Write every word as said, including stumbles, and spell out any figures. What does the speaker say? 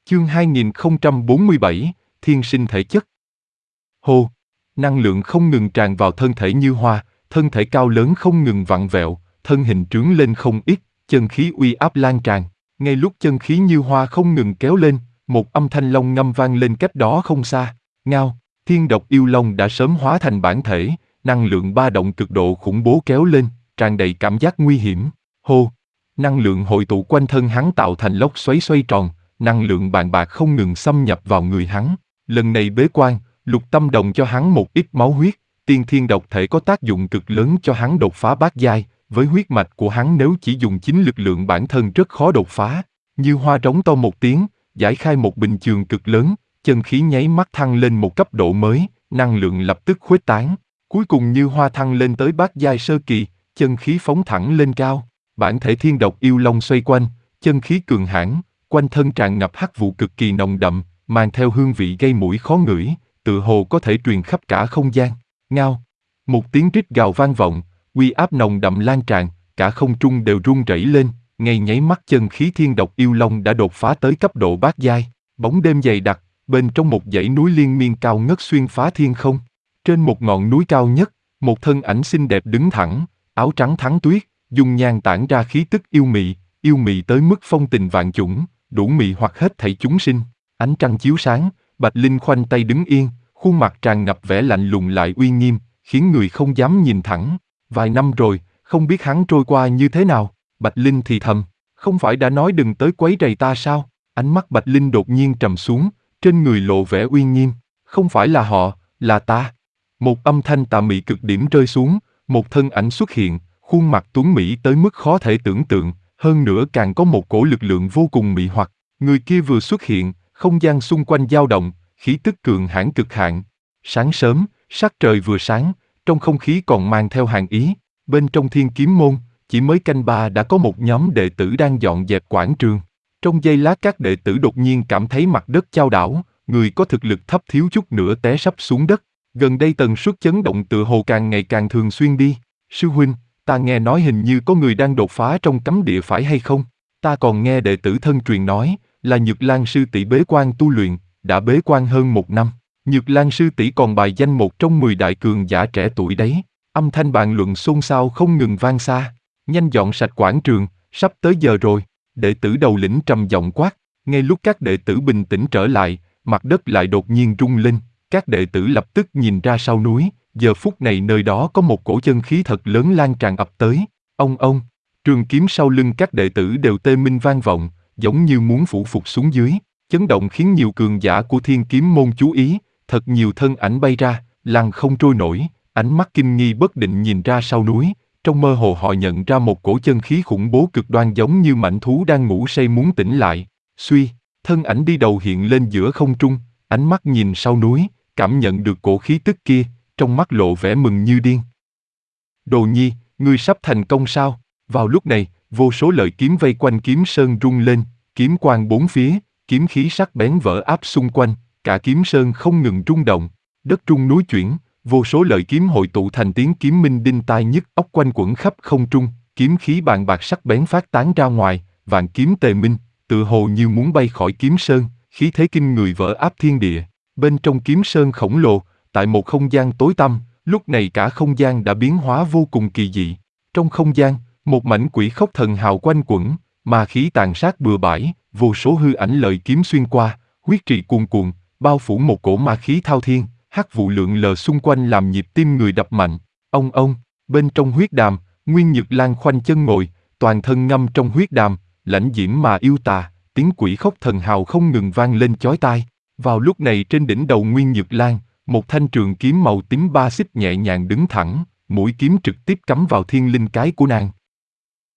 Chương hai nghìn không trăm bốn mươi bảy, Thiên sinh thể chất. Hô! Năng lượng không ngừng tràn vào thân thể Như Hoa, thân thể cao lớn không ngừng vặn vẹo, thân hình trướng lên không ít, chân khí uy áp lan tràn. Ngay lúc chân khí Như Hoa không ngừng kéo lên, một âm thanh long ngâm vang lên cách đó không xa. Ngao! Thiên độc yêu long đã sớm hóa thành bản thể, năng lượng ba động cực độ khủng bố kéo lên, tràn đầy cảm giác nguy hiểm. Hô! Năng lượng hội tụ quanh thân hắn tạo thành lốc xoáy xoay tròn, năng lượng bàn bạc không ngừng xâm nhập vào người hắn. Lần này bế quan, lục tâm đồng cho hắn một ít máu huyết, tiên thiên độc thể có tác dụng cực lớn cho hắn đột phá bát giai, với huyết mạch của hắn nếu chỉ dùng chính lực lượng bản thân rất khó đột phá. Như Hoa rống to một tiếng, giải khai một bình chướng cực lớn, chân khí nháy mắt thăng lên một cấp độ mới, năng lượng lập tức khuếch tán. Cuối cùng Như Hoa thăng lên tới bát giai sơ kỳ, chân khí phóng thẳng lên cao. Bản thể thiên độc yêu long xoay quanh, chân khí cường hãn, quanh thân tràn ngập hắc vụ cực kỳ nồng đậm, mang theo hương vị gây mũi khó ngửi, tự hồ có thể truyền khắp cả không gian. Ngao! Một tiếng rít gào vang vọng, uy áp nồng đậm lan tràn, cả không trung đều rung rẩy lên, ngay nháy mắt chân khí thiên độc yêu long đã đột phá tới cấp độ bát giai. Bóng đêm dày đặc, bên trong một dãy núi liên miên cao ngất xuyên phá thiên không. Trên một ngọn núi cao nhất, một thân ảnh xinh đẹp đứng thẳng, áo trắng thắng tuyết, dung nhan tản ra khí tức yêu mị, yêu mị tới mức phong tình vạn chủng, đủ mị hoặc hết thảy chúng sinh. Ánh trăng chiếu sáng, Bạch Linh khoanh tay đứng yên, khuôn mặt tràn ngập vẻ lạnh lùng lại uy nghiêm, khiến người không dám nhìn thẳng. Vài năm rồi, không biết hắn trôi qua như thế nào. Bạch Linh thì thầm, không phải đã nói đừng tới quấy rầy ta sao? Ánh mắt Bạch Linh đột nhiên trầm xuống, trên người lộ vẻ uy nghiêm. Không phải là họ, là ta. Một âm thanh tà mị cực điểm rơi xuống, một thân ảnh xuất hiện, khuôn mặt tuấn mỹ tới mức khó thể tưởng tượng, hơn nữa càng có một cổ lực lượng vô cùng mị hoặc. Người kia vừa xuất hiện, không gian xung quanh dao động, khí tức cường hãn cực hạn. Sáng sớm, sắc trời vừa sáng, trong không khí còn mang theo hàn ý. Bên trong Thiên Kiếm Môn, chỉ mới canh ba đã có một nhóm đệ tử đang dọn dẹp quảng trường. Trong giây lát các đệ tử đột nhiên cảm thấy mặt đất chao đảo, người có thực lực thấp thiếu chút nữa té sắp xuống đất. Gần đây tần suất chấn động tựa hồ càng ngày càng thường xuyên đi. Sư huynh, ta nghe nói hình như có người đang đột phá trong cấm địa phải hay không? Ta còn nghe đệ tử thân truyền nói, là Nhược Lan sư tỷ bế quan tu luyện, đã bế quan hơn một năm. Nhược Lan sư tỷ còn bài danh một trong mười đại cường giả trẻ tuổi đấy. Âm thanh bàn luận xôn xao không ngừng vang xa. Nhanh dọn sạch quảng trường, sắp tới giờ rồi. Đệ tử đầu lĩnh trầm giọng quát. Ngay lúc các đệ tử bình tĩnh trở lại, mặt đất lại đột nhiên rung lên. Các đệ tử lập tức nhìn ra sau núi. Giờ phút này nơi đó có một cổ chân khí thật lớn lan tràn ập tới. Ông ông, trường kiếm sau lưng các đệ tử đều tê minh vang vọng, giống như muốn phủ phục xuống dưới. Chấn động khiến nhiều cường giả của Thiên Kiếm Môn chú ý, thật nhiều thân ảnh bay ra, lăng không trôi nổi, ánh mắt kinh nghi bất định nhìn ra sau núi. Trong mơ hồ họ nhận ra một cổ chân khí khủng bố cực đoan giống như mãnh thú đang ngủ say muốn tỉnh lại. Suy, thân ảnh đi đầu hiện lên giữa không trung, ánh mắt nhìn sau núi, cảm nhận được cổ khí tức kia, trong mắt lộ vẻ mừng như điên. Đồ Nhi, ngươi sắp thành công sao? Vào lúc này, vô số lợi kiếm vây quanh kiếm sơn rung lên, kiếm quang bốn phía, kiếm khí sắc bén vỡ áp xung quanh, cả kiếm sơn không ngừng rung động, đất rung núi chuyển, vô số lợi kiếm hội tụ thành tiếng kiếm minh đinh tai nhức óc quanh quẩn khắp không trung, kiếm khí bàn bạc sắc bén phát tán ra ngoài, vạn kiếm tề minh, tự hồ như muốn bay khỏi kiếm sơn, khí thế kinh người vỡ áp thiên địa. Bên trong kiếm sơn khổng lồ, tại một không gian tối tăm, lúc này cả không gian đã biến hóa vô cùng kỳ dị. Trong không gian, một mảnh quỷ khốc thần hào quanh quẩn, ma khí tàn sát bừa bãi, vô số hư ảnh lợi kiếm xuyên qua, huyết trì cuồn cuộn, bao phủ một cổ ma khí thao thiên, hắc vụ lượn lờ xung quanh làm nhịp tim người đập mạnh. Ông ông, bên trong huyết đàm, Nguyên Nhược Lan khoanh chân ngồi, toàn thân ngâm trong huyết đàm, lãnh diễm mà yêu tà, tiếng quỷ khốc thần hào không ngừng vang lên chói tai. Vào lúc này trên đỉnh đầu Nguyên Nhược Lan, một thanh trường kiếm màu tím ba xích nhẹ nhàng đứng thẳng, mũi kiếm trực tiếp cắm vào thiên linh cái của nàng.